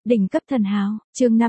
Đỉnh cấp thần hào, chương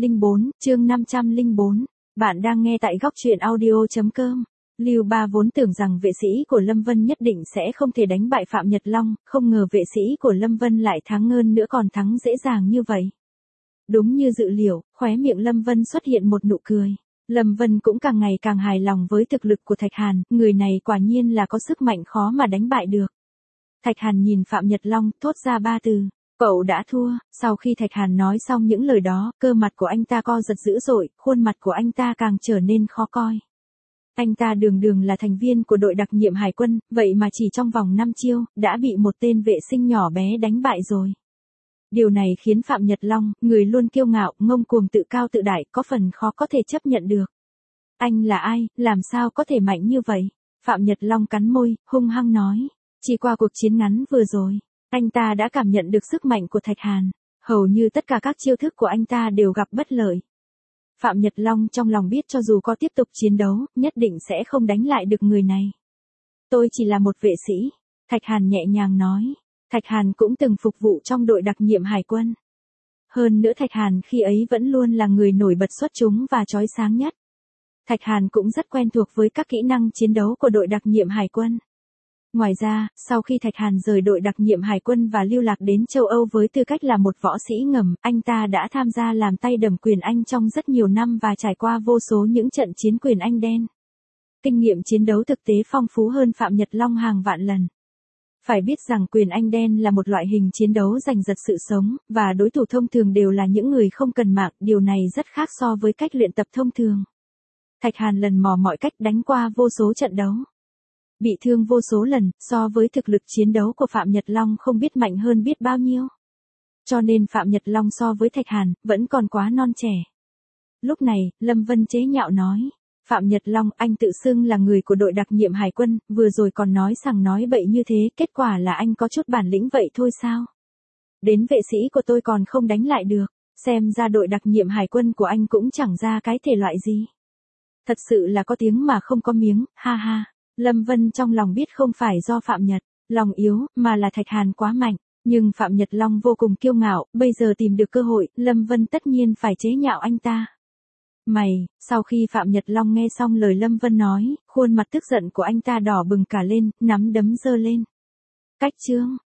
504. Bạn đang nghe tại góc truyện audio.com. Lưu Ba vốn tưởng rằng vệ sĩ của Lâm Vân nhất định sẽ không thể đánh bại Phạm Nhật Long, không ngờ vệ sĩ của Lâm Vân lại thắng hơn nữa, còn thắng dễ dàng như vậy. Đúng như dự liệu, khóe miệng Lâm Vân xuất hiện một nụ cười. Lâm Vân cũng càng ngày càng hài lòng với thực lực của Thạch Hàn, người này quả nhiên là có sức mạnh khó mà đánh bại được. Thạch Hàn nhìn Phạm Nhật Long, thốt ra ba từ. Cậu đã thua. Sau khi Thạch Hàn nói xong những lời đó, cơ mặt của anh ta co giật dữ dội, khuôn mặt của anh ta càng trở nên khó coi. Anh ta đường là thành viên của đội đặc nhiệm hải quân, vậy mà chỉ trong vòng 5 chiêu, đã bị một tên vệ sinh nhỏ bé đánh bại rồi. Điều này khiến Phạm Nhật Long, người luôn kiêu ngạo, ngông cuồng tự cao tự đại, có phần khó có thể chấp nhận được. Anh là ai, làm sao có thể mạnh như vậy? Phạm Nhật Long cắn môi, hung hăng nói. Chỉ qua cuộc chiến ngắn vừa rồi, anh ta đã cảm nhận được sức mạnh của Thạch Hàn. Hầu như tất cả các chiêu thức của anh ta đều gặp bất lợi. Phạm Nhật Long trong lòng biết cho dù có tiếp tục chiến đấu, nhất định sẽ không đánh lại được người này. Tôi chỉ là một vệ sĩ. Thạch Hàn nhẹ nhàng nói. Thạch Hàn cũng từng phục vụ trong đội đặc nhiệm hải quân. Hơn nữa Thạch Hàn khi ấy vẫn luôn là người nổi bật xuất chúng và chói sáng nhất. Thạch Hàn cũng rất quen thuộc với các kỹ năng chiến đấu của đội đặc nhiệm hải quân. Ngoài ra, sau khi Thạch Hàn rời đội đặc nhiệm hải quân và lưu lạc đến châu Âu với tư cách là một võ sĩ ngầm, anh ta đã tham gia làm tay đầm quyền Anh trong rất nhiều năm và trải qua vô số những trận chiến quyền Anh đen. Kinh nghiệm chiến đấu thực tế phong phú hơn Phạm Nhật Long hàng vạn lần. Phải biết rằng quyền Anh đen là một loại hình chiến đấu giành giật sự sống, và đối thủ thông thường đều là những người không cần mạng, điều này rất khác so với cách luyện tập thông thường. Thạch Hàn lần mò mọi cách đánh qua vô số trận đấu. Bị thương vô số lần, so với thực lực chiến đấu của Phạm Nhật Long không biết mạnh hơn biết bao nhiêu. Cho nên Phạm Nhật Long so với Thạch Hàn, vẫn còn quá non trẻ. Lúc này, Lâm Vân chế nhạo nói. Phạm Nhật Long, anh tự xưng là người của đội đặc nhiệm hải quân, vừa rồi còn nói sằng nói bậy như thế, kết quả là anh có chút bản lĩnh vậy thôi sao? Đến vệ sĩ của tôi còn không đánh lại được, xem ra đội đặc nhiệm hải quân của anh cũng chẳng ra cái thể loại gì. Thật sự là có tiếng mà không có miếng, ha ha. Lâm Vân trong lòng biết không phải do Phạm Nhật Long yếu, mà là Thạch Hàn quá mạnh. Nhưng Phạm Nhật Long vô cùng kiêu ngạo, bây giờ tìm được cơ hội, Lâm Vân tất nhiên phải chế nhạo anh ta. Sau khi Phạm Nhật Long nghe xong lời Lâm Vân nói, khuôn mặt tức giận của anh ta đỏ bừng cả lên, nắm đấm giơ lên. Cách chương,